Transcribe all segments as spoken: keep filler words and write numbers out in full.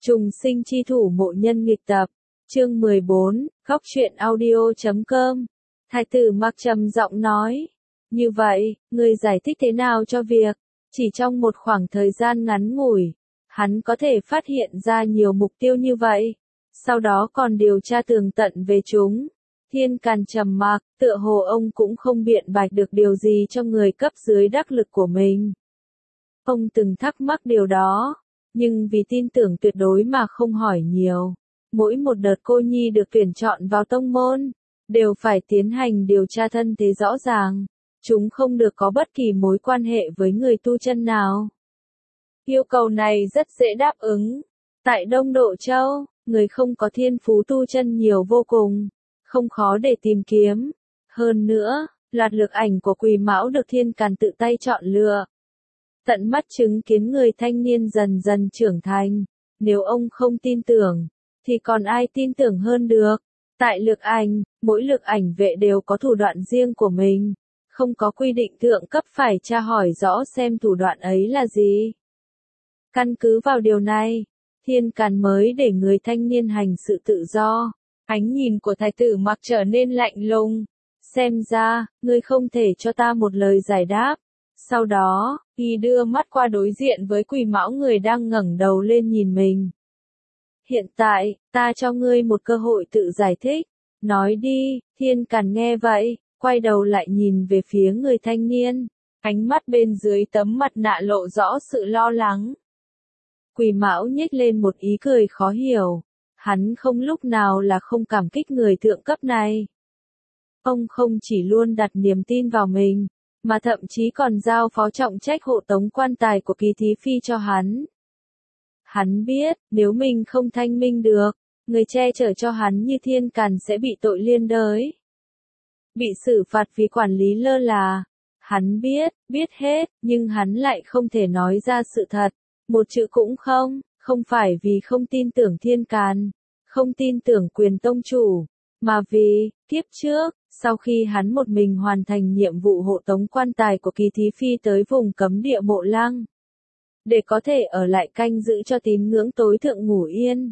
Trùng sinh chi thủ mộ nhân nghịch tập, chương mười bốn, góc truyện audio chấm com. Thái tử Mặc trầm giọng nói, như vậy, ngươi giải thích thế nào cho việc, chỉ trong một khoảng thời gian ngắn ngủi, hắn có thể phát hiện ra nhiều mục tiêu như vậy, sau đó còn điều tra tường tận về chúng. Thiên Càn trầm mặc, tựa hồ ông cũng không biện bạch được điều gì cho người cấp dưới đắc lực của mình. Ông từng thắc mắc điều đó, nhưng vì tin tưởng tuyệt đối mà không hỏi nhiều. Mỗi một đợt cô nhi được tuyển chọn vào tông môn, đều phải tiến hành điều tra thân thế rõ ràng. Chúng không được có bất kỳ mối quan hệ với người tu chân nào. Yêu cầu này rất dễ đáp ứng. Tại Đông Độ Châu, người không có thiên phú tu chân nhiều vô cùng, không khó để tìm kiếm. Hơn nữa, loạt lược ảnh của Quỳ Mão được Thiên Càn tự tay chọn lựa. Tận mắt chứng kiến người thanh niên dần dần trưởng thành, nếu ông không tin tưởng, thì còn ai tin tưởng hơn được. Tại lược ảnh, mỗi lược ảnh vệ đều có thủ đoạn riêng của mình, không có quy định thượng cấp phải tra hỏi rõ xem thủ đoạn ấy là gì. Căn cứ vào điều này, Thiên Càn mới để người thanh niên hành sự tự do. Ánh nhìn của thái tử Mặc trở nên lạnh lùng. Xem ra, ngươi không thể cho ta một lời giải đáp. Sau đó, y đưa mắt qua đối diện với Quỳ Mão người đang ngẩng đầu lên nhìn mình. Hiện tại, ta cho ngươi một cơ hội tự giải thích. Nói đi. Thiên Càn nghe vậy, quay đầu lại nhìn về phía người thanh niên. Ánh mắt bên dưới tấm mặt nạ lộ rõ sự lo lắng. Quỳ Mão nhếch lên một ý cười khó hiểu. Hắn không lúc nào là không cảm kích người thượng cấp này. Ông không chỉ luôn đặt niềm tin vào mình, mà thậm chí còn giao phó trọng trách hộ tống quan tài của Kỳ Thí Phi cho hắn. Hắn biết, nếu mình không thanh minh được, người che chở cho hắn như Thiên Càn sẽ bị tội liên đới. Bị xử phạt vì quản lý lơ là. Hắn biết, biết hết, nhưng hắn lại không thể nói ra sự thật. Một chữ cũng không, không phải vì không tin tưởng Thiên Càn, không tin tưởng quyền tông chủ, mà vì, kiếp trước, sau khi hắn một mình hoàn thành nhiệm vụ hộ tống quan tài của Kỳ Thí Phi tới vùng cấm địa Mộ Lăng, để có thể ở lại canh giữ cho tín ngưỡng tối thượng ngủ yên.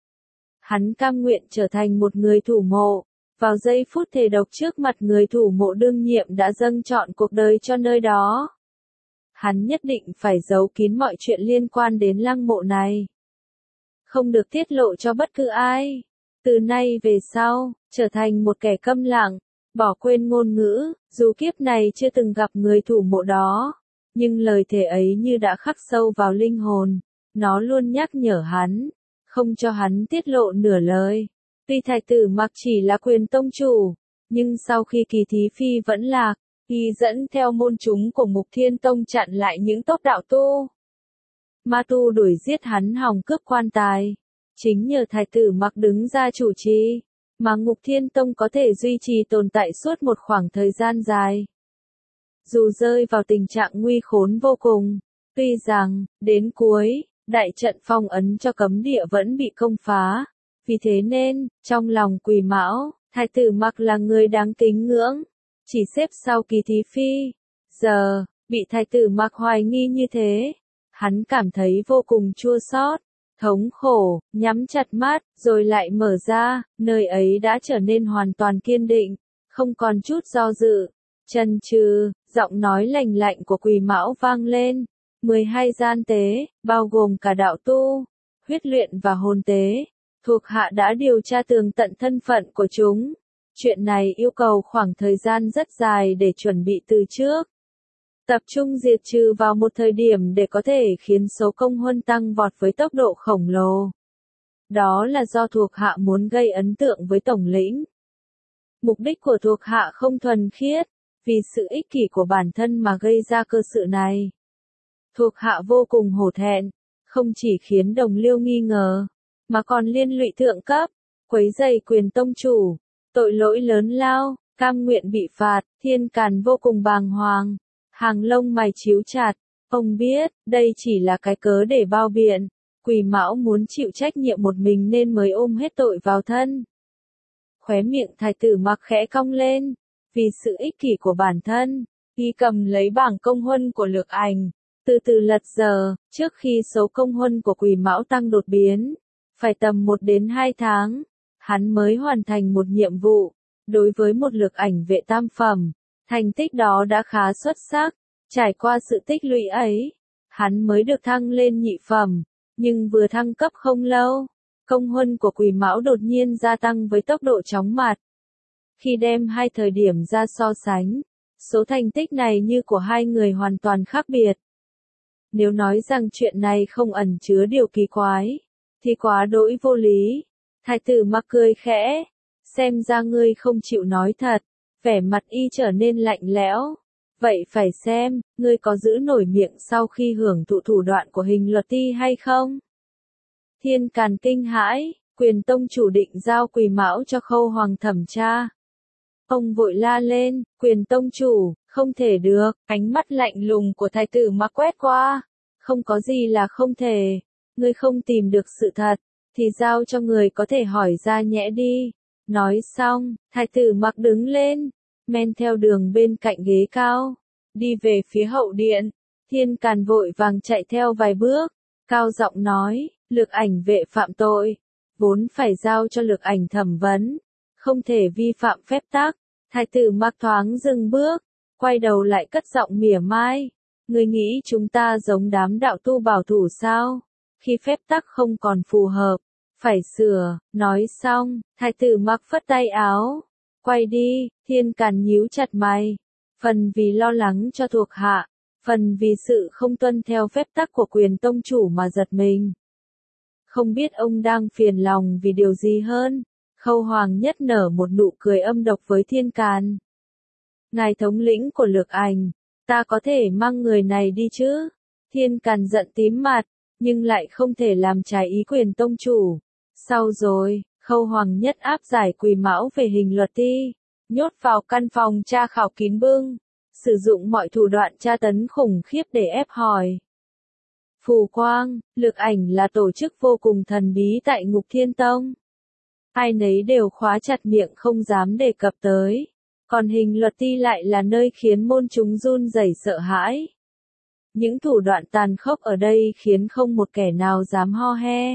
Hắn cam nguyện trở thành một người thủ mộ, vào giây phút thề độc trước mặt người thủ mộ đương nhiệm đã dâng trọn cuộc đời cho nơi đó. Hắn nhất định phải giấu kín mọi chuyện liên quan đến lăng mộ này, không được tiết lộ cho bất cứ ai. Từ nay về sau, trở thành một kẻ câm lặng, bỏ quên ngôn ngữ, dù kiếp này chưa từng gặp người thủ mộ đó, nhưng lời thề ấy như đã khắc sâu vào linh hồn, nó luôn nhắc nhở hắn, không cho hắn tiết lộ nửa lời. Tuy thái tử Mặc chỉ là quyền tông chủ, nhưng sau khi Kỳ Thí Phi vẫn lạc, y dẫn theo môn chúng của Mục Thiên Tông chặn lại những tốc đạo tu. Ma tu đuổi giết hắn hòng cướp quan tài. Chính nhờ thái tử Mặc đứng ra chủ trì, mà Ngục Thiên Tông có thể duy trì tồn tại suốt một khoảng thời gian dài. Dù rơi vào tình trạng nguy khốn vô cùng, tuy rằng, đến cuối, đại trận phong ấn cho cấm địa vẫn bị công phá. Vì thế nên, trong lòng Quỳ Mão, thái tử Mặc là người đáng kính ngưỡng, chỉ xếp sau Kỳ Thí Phi. Giờ, bị thái tử Mặc hoài nghi như thế, hắn cảm thấy vô cùng chua xót, thống khổ, nhắm chặt mắt, rồi lại mở ra, nơi ấy đã trở nên hoàn toàn kiên định, không còn chút do dự. Chần chừ, giọng nói lành lạnh của Quỳ Mão vang lên. mười hai gian tế, bao gồm cả đạo tu, huyết luyện và hồn tế, thuộc hạ đã điều tra tường tận thân phận của chúng. Chuyện này yêu cầu khoảng thời gian rất dài để chuẩn bị từ trước. Tập trung diệt trừ vào một thời điểm để có thể khiến số công huân tăng vọt với tốc độ khổng lồ. Đó là do thuộc hạ muốn gây ấn tượng với tổng lĩnh. Mục đích của thuộc hạ không thuần khiết, vì sự ích kỷ của bản thân mà gây ra cơ sự này. Thuộc hạ vô cùng hổ thẹn, không chỉ khiến đồng liêu nghi ngờ, mà còn liên lụy thượng cấp, quấy rầy quyền tông chủ, tội lỗi lớn lao, cam nguyện bị phạt. Thiên Càn vô cùng bàng hoàng, hàng lông mày chíu chặt. Ông biết, đây chỉ là cái cớ để bao biện, Quỳ Mão muốn chịu trách nhiệm một mình nên mới ôm hết tội vào thân. Khóe miệng thái tử Mặc khẽ cong lên, vì sự ích kỷ của bản thân, y cầm lấy bảng công huân của lược ảnh, từ từ lật dở, trước khi số công huân của Quỳ Mão tăng đột biến, phải tầm một đến hai tháng, hắn mới hoàn thành một nhiệm vụ. Đối với một lực ảnh vệ tam phẩm, thành tích đó đã khá xuất sắc. Trải qua sự tích lũy ấy, hắn mới được thăng lên nhị phẩm, nhưng vừa thăng cấp không lâu, công huân của Quỷ Mão đột nhiên gia tăng với tốc độ chóng mặt. Khi đem hai thời điểm ra so sánh, số thành tích này như của hai người hoàn toàn khác biệt. Nếu nói rằng chuyện này không ẩn chứa điều kỳ quái, thì quá đỗi vô lý. Thái tử Mặc cười khẽ, xem ra ngươi không chịu nói thật, vẻ mặt y trở nên lạnh lẽo. Vậy phải xem, ngươi có giữ nổi miệng sau khi hưởng thụ thủ đoạn của Hình Luật Ti hay không? Thiên Càn kinh hãi, Quyền tông chủ định giao Quỷ Mão cho Khâu Hoàng thẩm tra. Ông vội la lên, Quyền tông chủ, không thể được, ánh mắt lạnh lùng của thái tử Mặc quét qua. Không có gì là không thể, ngươi không tìm được sự thật, thì giao cho người có thể hỏi ra nhẽ đi. Nói xong, thái tử Mặc đứng lên, men theo đường bên cạnh ghế cao, đi về phía hậu điện. Thiên Càn vội vàng chạy theo vài bước, cao giọng nói, lực ảnh vệ phạm tội, vốn phải giao cho lực ảnh thẩm vấn, không thể vi phạm phép tắc. Thái tử Mặc thoáng dừng bước, quay đầu lại cất giọng mỉa mai, ngươi nghĩ chúng ta giống đám đạo tu bảo thủ sao? Khi phép tắc không còn phù hợp, phải sửa. Nói xong, thái tử Mặc phất tay áo, quay đi. Thiên Càn nhíu chặt mày, phần vì lo lắng cho thuộc hạ, phần vì sự không tuân theo phép tắc của Quyền tông chủ mà giật mình. Không biết ông đang phiền lòng vì điều gì hơn. Khâu Hoàng nhất nở một nụ cười âm độc với Thiên Càn. Ngài thống lĩnh của lực ảnh, ta có thể mang người này đi chứ? Thiên Càn giận tím mặt, nhưng lại không thể làm trái ý Quyền tông chủ. Sau rồi, Khâu Hoàng nhất áp giải Quỷ Mão về Hình Luật Ti, nhốt vào căn phòng tra khảo kín bưng, sử dụng mọi thủ đoạn tra tấn khủng khiếp để ép hỏi. Phù Quang, lực ảnh là tổ chức vô cùng thần bí tại Ngục Thiên Tông. Ai nấy đều khóa chặt miệng không dám đề cập tới, còn Hình Luật Ti lại là nơi khiến môn chúng run rẩy sợ hãi. Những thủ đoạn tàn khốc ở đây khiến không một kẻ nào dám ho he.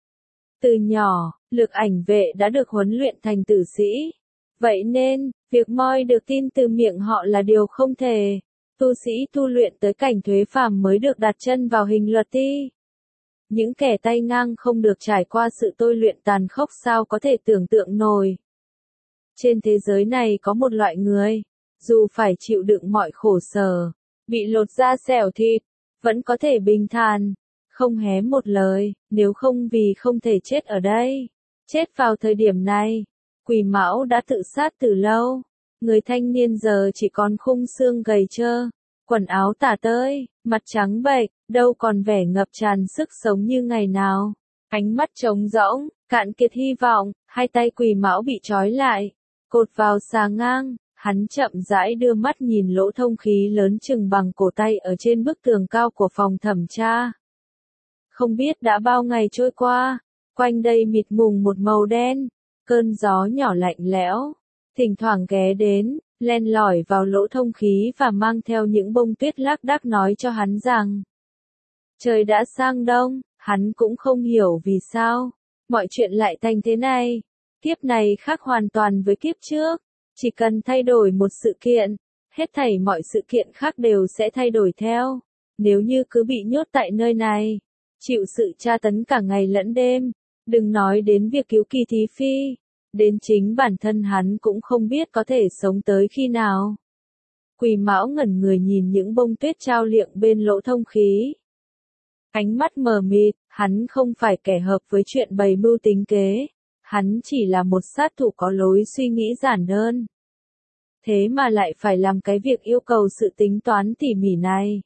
Từ nhỏ, lực ảnh vệ đã được huấn luyện thành tử sĩ. Vậy nên, việc moi được tin từ miệng họ là điều không thể. Tu sĩ tu luyện tới cảnh thuế phàm mới được đặt chân vào Hình Luật Ti. Những kẻ tay ngang không được trải qua sự tôi luyện tàn khốc sao có thể tưởng tượng nổi. Trên thế giới này có một loại người, dù phải chịu đựng mọi khổ sở, bị lột da xẻo thịt, vẫn có thể bình thản, không hé một lời, nếu không vì không thể chết ở đây. Chết vào thời điểm này, Quỷ Mão đã tự sát từ lâu. Người thanh niên giờ chỉ còn khung xương gầy trơ, quần áo tả tơi, mặt trắng bệch, đâu còn vẻ ngập tràn sức sống như ngày nào. Ánh mắt trống rỗng, cạn kiệt hy vọng, hai tay Quỷ Mão bị trói lại, cột vào xà ngang. Hắn chậm rãi đưa mắt nhìn lỗ thông khí lớn chừng bằng cổ tay ở trên bức tường cao của phòng thẩm tra. Không biết đã bao ngày trôi qua, quanh đây mịt mùng một màu đen, cơn gió nhỏ lạnh lẽo, thỉnh thoảng ghé đến, len lỏi vào lỗ thông khí và mang theo những bông tuyết lác đác nói cho hắn rằng trời đã sang đông. Hắn cũng không hiểu vì sao mọi chuyện lại thành thế này. Kiếp này khác hoàn toàn với kiếp trước. Chỉ cần thay đổi một sự kiện, hết thảy mọi sự kiện khác đều sẽ thay đổi theo. Nếu như cứ bị nhốt tại nơi này, chịu sự tra tấn cả ngày lẫn đêm, đừng nói đến việc cứu kỳ thí phi, đến chính bản thân hắn cũng không biết có thể sống tới khi nào. Quỷ Mão ngẩn người nhìn những bông tuyết trao liệng bên lỗ thông khí. Ánh mắt mờ mịt, hắn không phải kẻ hợp với chuyện bày mưu tính kế. Hắn chỉ là một sát thủ có lối suy nghĩ giản đơn. Thế mà lại phải làm cái việc yêu cầu sự tính toán tỉ mỉ này.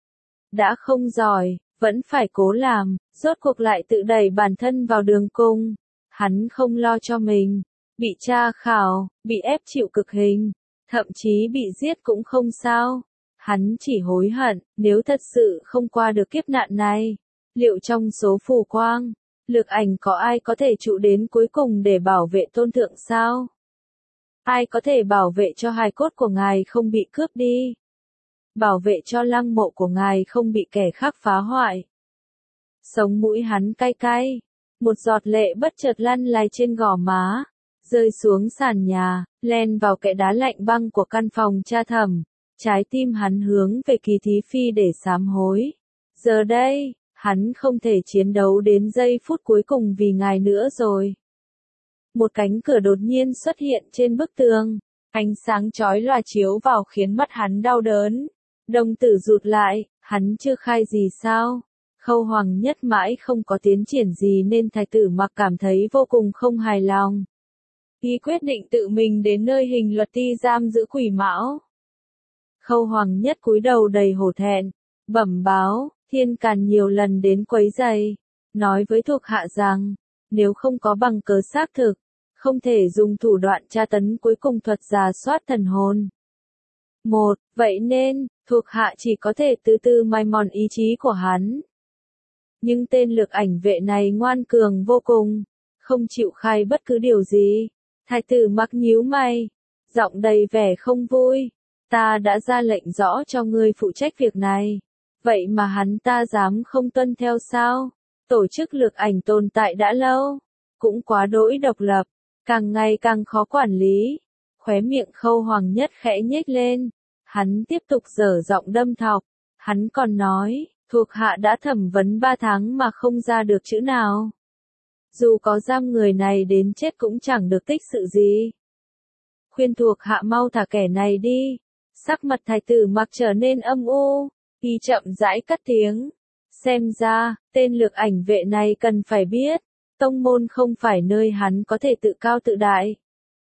Đã không giỏi, vẫn phải cố làm, rốt cuộc lại tự đẩy bản thân vào đường cùng. Hắn không lo cho mình, bị tra khảo, bị ép chịu cực hình, thậm chí bị giết cũng không sao. Hắn chỉ hối hận, nếu thật sự không qua được kiếp nạn này, liệu trong số Phù Quang, lực ảnh có ai có thể trụ đến cuối cùng để bảo vệ tôn thượng sao? Ai có thể bảo vệ cho hài cốt của ngài không bị cướp đi? Bảo vệ cho lăng mộ của ngài không bị kẻ khác phá hoại? Sống mũi hắn cay cay, Một giọt lệ bất chợt lăn lài trên gò má, rơi xuống sàn nhà, len vào kẽ đá lạnh băng của căn phòng cha thẩm. Trái tim hắn hướng về Kỳ Thí Phi để sám hối. Giờ đây, hắn không thể chiến đấu đến giây phút cuối cùng vì ngài nữa rồi. Một cánh cửa đột nhiên xuất hiện trên bức tường. Ánh sáng chói lòa chiếu vào khiến mắt hắn đau đớn. Đồng tử rụt lại, hắn chưa khai gì sao? Khâu Hoàng Nhất mãi không có tiến triển gì nên thái tử Mặc cảm thấy vô cùng không hài lòng. Y quyết định tự mình đến nơi hình luật ti giam giữ Quỷ Mão. Khâu Hoàng Nhất cúi đầu đầy hổ thẹn, bẩm báo, Thiên Càn nhiều lần đến quấy rầy, nói với thuộc hạ rằng, nếu không có bằng cớ xác thực, không thể dùng thủ đoạn tra tấn cuối cùng thuật rà soát thần hồn. Một, vậy nên, thuộc hạ chỉ có thể từ từ mài mòn ý chí của hắn. Nhưng tên Lược Ảnh Vệ này ngoan cường vô cùng, không chịu khai bất cứ điều gì. Thái tử Mặc nhíu mày, giọng đầy vẻ không vui. Ta đã ra lệnh rõ cho ngươi phụ trách việc này. Vậy mà hắn ta dám không tuân theo sao? Tổ chức Lược Ảnh tồn tại đã lâu, cũng quá đỗi độc lập, càng ngày càng khó quản lý. Khóe miệng Khâu Hoàng Nhất khẽ nhếch lên, hắn tiếp tục dở giọng đâm thọc. Hắn còn nói, thuộc hạ đã thẩm vấn ba tháng mà không ra được chữ nào. Dù có giam người này đến chết cũng chẳng được tích sự gì. Khuyên thuộc hạ mau thả kẻ này đi. Sắc mặt thái tử Mặc trở nên âm u, y chậm rãi cất tiếng. Xem ra, tên Lược Ảnh Vệ này cần phải biết, tông môn không phải nơi hắn có thể tự cao tự đại.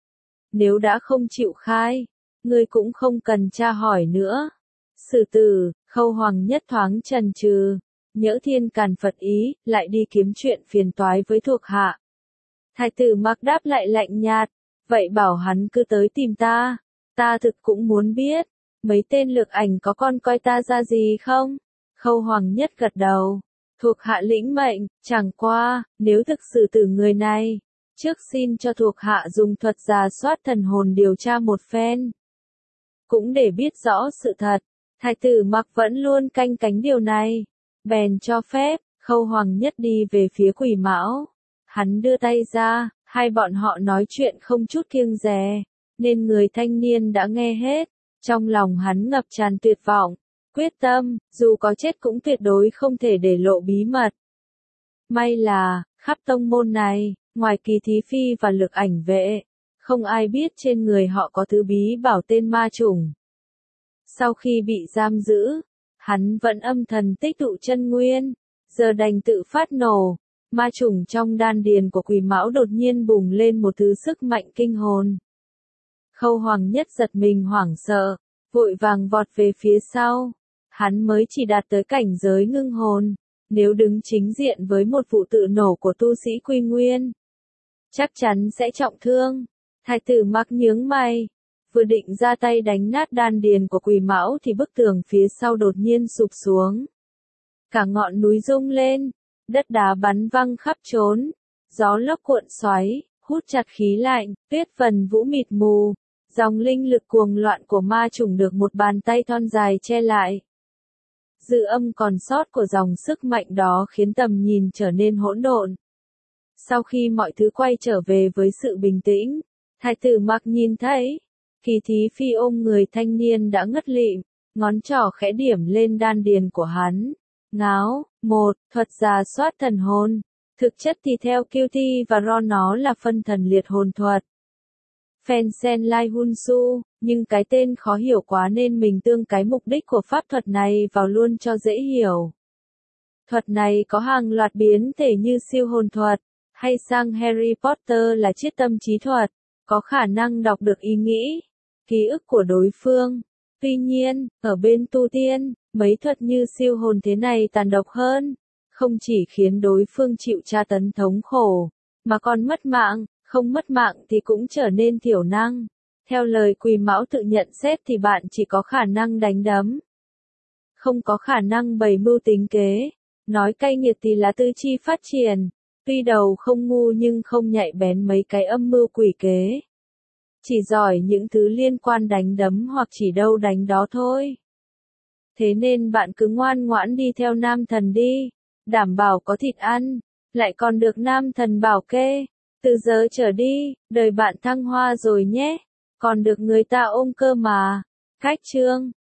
Nếu đã không chịu khai, ngươi cũng không cần tra hỏi nữa. Sử tử, Khâu Hoàng Nhất thoáng chần chừ, nhỡ Thiên Càn phật ý, lại đi kiếm chuyện phiền toái với thuộc hạ. Thái tử Mặc đáp lại lạnh nhạt, vậy bảo hắn cứ tới tìm ta. Ta thực cũng muốn biết, mấy tên Lược Ảnh có con coi ta ra gì không? Khâu Hoàng Nhất gật đầu, thuộc hạ lĩnh mệnh, chẳng qua, nếu thực sự từ người này, trước xin cho thuộc hạ dùng thuật rà soát thần hồn điều tra một phen. Cũng để biết rõ sự thật, thái tử Mặc vẫn luôn canh cánh điều này, bèn cho phép. Khâu Hoàng Nhất đi về phía Quỷ Mão. Hắn đưa tay ra, hai bọn họ nói chuyện không chút kiêng dè, nên người thanh niên đã nghe hết. Trong lòng hắn ngập tràn tuyệt vọng, quyết tâm, dù có chết cũng tuyệt đối không thể để lộ bí mật. May là, khắp tông môn này, ngoài Kỳ Thí Phi và Lược Ảnh Vệ, không ai biết trên người họ có thứ bí bảo tên ma chủng. Sau khi bị giam giữ, hắn vẫn âm thầm tích tụ chân nguyên, giờ đành tự phát nổ. Ma chủng trong đan điền của Quỷ Mão đột nhiên bùng lên một thứ sức mạnh kinh hồn. Khâu Hoàng Nhất giật mình hoảng sợ, vội vàng vọt về phía sau. Hắn mới chỉ đạt tới cảnh giới ngưng hồn, nếu đứng chính diện với một vụ tự nổ của tu sĩ Quy Nguyên, chắc chắn sẽ trọng thương. Thái tử Mặc nhướng mày, vừa định ra tay đánh nát đan điền của Quỷ Mão thì bức tường phía sau đột nhiên sụp xuống. Cả ngọn núi rung lên, đất đá bắn văng khắp trốn, gió lốc cuộn xoáy, hút chặt khí lạnh, tuyết vần vũ mịt mù. Dòng linh lực cuồng loạn của ma chủng được một bàn tay thon dài che lại. Dư âm còn sót của dòng sức mạnh đó khiến tầm nhìn trở nên hỗn độn. Sau khi mọi thứ quay trở về với sự bình tĩnh, thái tử Mặc nhìn thấy, Kỳ Thí Phi ôm người thanh niên đã ngất lịm, ngón trỏ khẽ điểm lên đan điền của hắn. Ngáo, một, thuật rà soát thần hồn. Thực chất thì theo Kiêu Ti và Ron nó là phân thần liệt hồn thuật. Phen Sen Lai Hun Su, nhưng cái tên khó hiểu quá nên mình tương cái mục đích của pháp thuật này vào luôn cho dễ hiểu. Thuật này có hàng loạt biến thể như siêu hồn thuật, hay sang Harry Potter là chiết tâm trí thuật, có khả năng đọc được ý nghĩ, ký ức của đối phương. Tuy nhiên, ở bên tu tiên, mấy thuật như siêu hồn thế này tàn độc hơn, không chỉ khiến đối phương chịu tra tấn thống khổ, mà còn mất mạng. Không mất mạng thì cũng trở nên thiểu năng. Theo lời Quỷ Mão tự nhận xét thì bạn chỉ có khả năng đánh đấm, không có khả năng bày mưu tính kế. Nói cay nghiệt thì là tư chi phát triển. Tuy đầu không ngu nhưng không nhạy bén mấy cái âm mưu quỷ kế. Chỉ giỏi những thứ liên quan đánh đấm hoặc chỉ đâu đánh đó thôi. Thế nên bạn cứ ngoan ngoãn đi theo nam thần đi, đảm bảo có thịt ăn. lại còn được nam thần bảo kê. Từ giờ trở đi, đời bạn thăng hoa rồi nhé, còn được người ta ôm cơ mà. Khách trương.